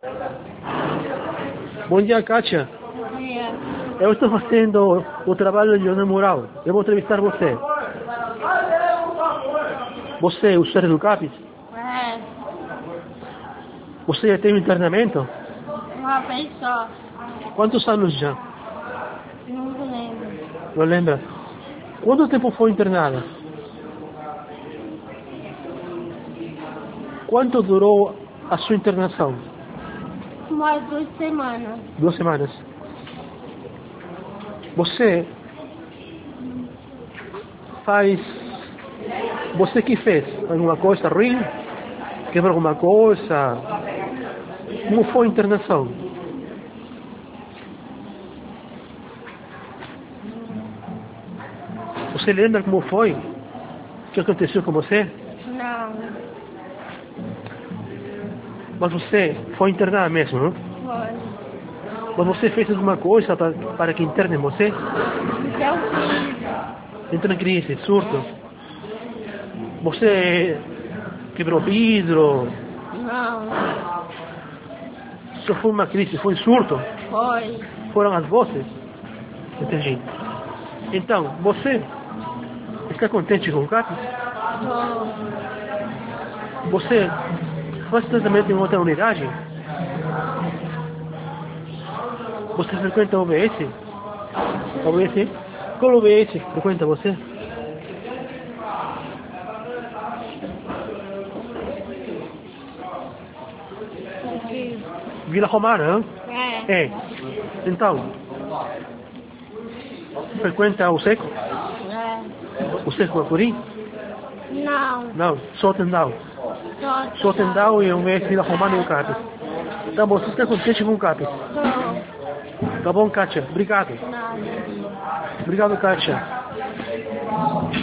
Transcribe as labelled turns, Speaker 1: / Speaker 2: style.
Speaker 1: Bom dia, Kátia.
Speaker 2: Bom dia.
Speaker 1: Eu estou fazendo o trabalho de José Moral. Eu vou entrevistar você. Você é o chefe do CAPES?
Speaker 2: É,
Speaker 1: Você já tem um internamento?
Speaker 2: uma vez só.
Speaker 1: Quantos anos já?
Speaker 2: Não me lembro.
Speaker 1: Não lembra? Quanto tempo foi internada? Quanto durou a sua internação?
Speaker 2: Umas 2 semanas.
Speaker 1: 2 semanas. Você faz... Você que fez? Alguma coisa ruim? Quebrou alguma coisa? Como foi a internação? Você lembra como foi? O que aconteceu com você?
Speaker 2: Não,
Speaker 1: Mas você foi internada mesmo, não?
Speaker 2: foi.
Speaker 1: Mas você fez alguma coisa para que internem você?
Speaker 2: Então fiz.
Speaker 1: Entrou em crise, surto. Você quebrou vidro?
Speaker 2: Não,
Speaker 1: Só foi uma crise, foi surto?
Speaker 2: foi.
Speaker 1: Foram as vozes? Entendi. Então, você está contente com o CAPES?
Speaker 2: Tô.
Speaker 1: Você faz tratamento em outra unidade? Você frequenta o OBS? OBS? Qual OBS frequenta você?
Speaker 2: Fiz.
Speaker 1: Vila Romana, não?
Speaker 2: É.
Speaker 1: É. Então, frequenta o Seco?
Speaker 2: É.
Speaker 1: O Seco Bacuri?
Speaker 2: Não.
Speaker 1: Não, só Tendal. Só Tendal e o OBS Vila Romana e o CAPES. Tá bom, você está contente com o CAPES?
Speaker 2: Tô.
Speaker 1: Tá bom, Kátia? Obrigado.
Speaker 2: Nada.
Speaker 1: Obrigado, Kátia.